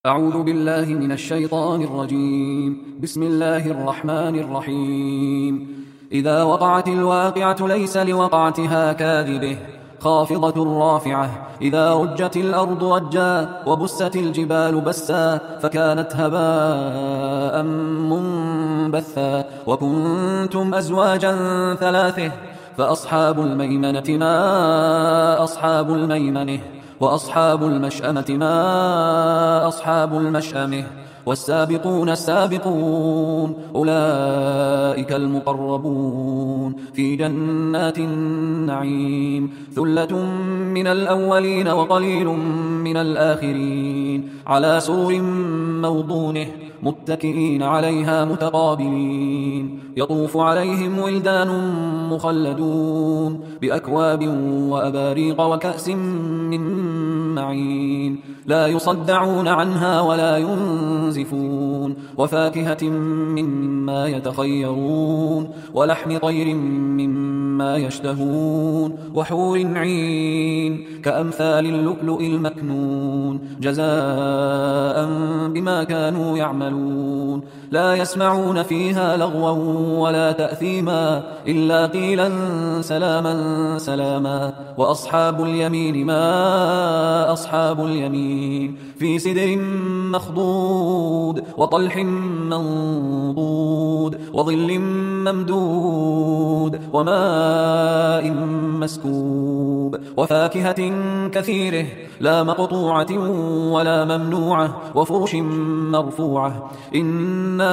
أعوذ بالله من الشيطان الرجيم. بسم الله الرحمن الرحيم. إذا وقعت الواقعة ليس لوقعتها كاذبه خافضة رافعة. إذا رجت الأرض رجا وبست الجبال بسا فكانت هباء منبثا وكنتم أزواجا ثلاثة فأصحاب الميمنة ما أصحاب الميمنة وأصحاب المشأمة ما أصحاب المشأمة والسابقون السابقون أولئك المقربون في جنات النعيم ثلة من الأولين وقليل من الآخرين على سرر موضونه متكئين عليها متقابلين يطوف عليهم ولدان مخلدون بأكواب وأباريق وكأس من معين لا يصدعون عنها ولا ينزفون وفاكهة مما يتخيرون ولحم طير مما يشتهون وحور عين كأمثال اللؤلؤ المكنون جزاء بما كانوا يعملون لا يسمعون فيها لغوا ولا تأثيما إلا قيلا سلاما سلاما وأصحاب اليمين ما أصحاب اليمين في سدر مخضود وطلح منضود وظل ممدود وماء مسكوب وفاكهة كثيرة لا مقطوعة ولا ممنوعة وفرش مرفوعة إنا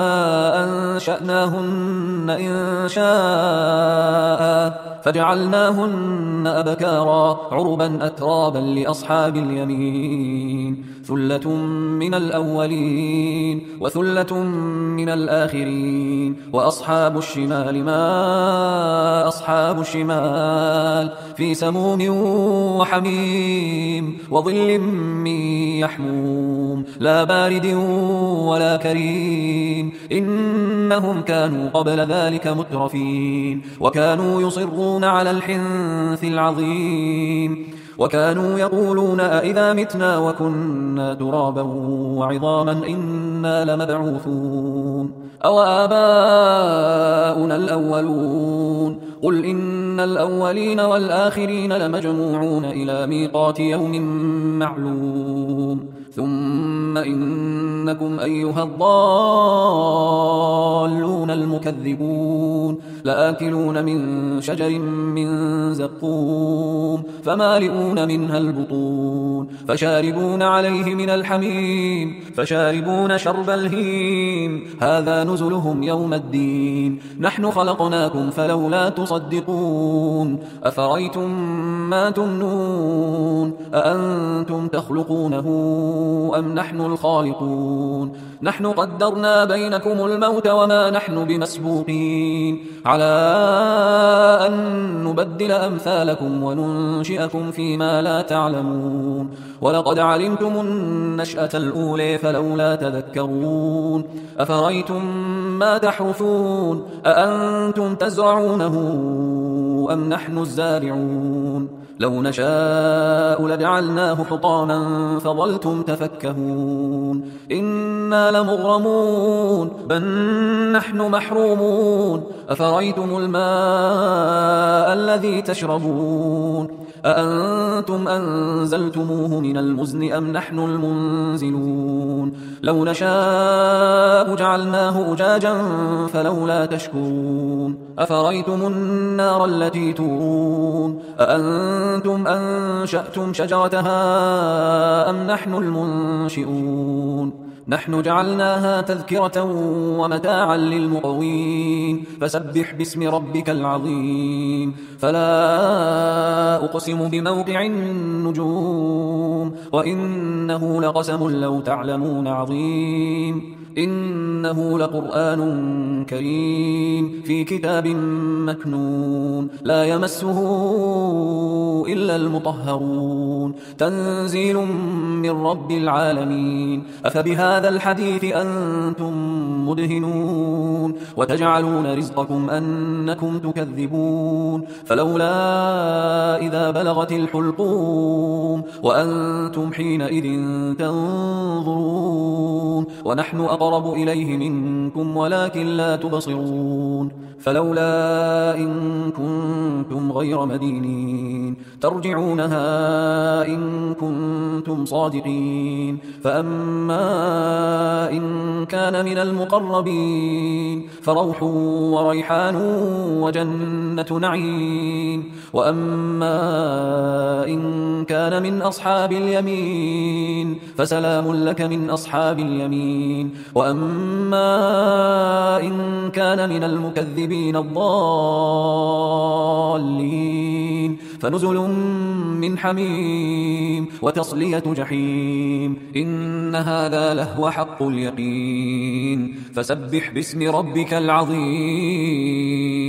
أنشأناهن إن شاء فجعلناهن أبكارا عربا أترابا لأصحاب اليمين ثلة من الأولين وثلة من الآخرين وأصحاب الشمال ما أصحاب الشمال في سموم وحميم وظل من يحموم لا بارد ولا كريم إنهم كانوا قبل ذلك مترفين وكانوا يصرون على الحنث العظيم وكانوا يقولون أئذا متنا وكنا ترابا وعظاما إنا لمبعوثون أو آباؤنا الأولون قل إن الأولين والآخرين لمجموعون إلى ميقات يوم معلوم ثم إنكم أيها الضالون المكذبون لآكلون من شجر من زقوم فمالئون منها البطون فشاربون عليه من الحميم فشاربون شرب الهيم هذا نزلهم يوم الدين نحن خلقناكم فلولا تصدقون أفرأيتم ما تمنون أأنتم تخلقونه أم نحن الخالقون نحن قدرنا بينكم الموت وما نحن بمسبوقين على أن نبدل أمثالكم وننشئكم فيما لا تعلمون ولقد علمتم النشأة الأولى فلولا تذكرون أفرأيتم ما تحرثون أأنتم تزرعونه أم نحن الزارعون لو نشاء لجعلناه حطاما فظلتم تفكهون إنا لمغرمون بل نحن محرومون أفرأيتم الماء الذي تشربون أأنتم أنزلتموه من المزن أم نحن المنزلون لو نشاء جعلناه أجاجا فلولا تشكرون أفرأيتم النار التي تورون أأنتم أنشأتم شجرتها أم نحن المنشئون نحن جعلناها تذكرة ومتاعا للمقوين فسبح باسم ربك العظيم فلا أقسم بموقع النجوم وإنه لقسم لو تعلمون عظيم إنه لقرآن كريم في كتاب مكنون لا يمسه إلا المطهرون تنزيل من رب العالمين أفبهذا أفبهذا الحديث أنتم مدهنون وتجعلون رزقكم أنكم تكذبون فلولا إذا بلغت الحلقوم وأنتم حينئذ تنظرون ونحن أقرب إليه منكم ولكن لا تبصرون فلولا إن كنتم غير مدينين ترجعونها إن كنتم صادقين فأما إن كان من المقربين فروح وريحان وجنة نعيم وأما إن كان من أصحاب اليمين فسلام لك من أصحاب اليمين وأما إن كان من المكذبين الضالين فنزل من حميم وتصلية جحيم إن هذا لهو حق اليقين فسبح باسم ربك العظيم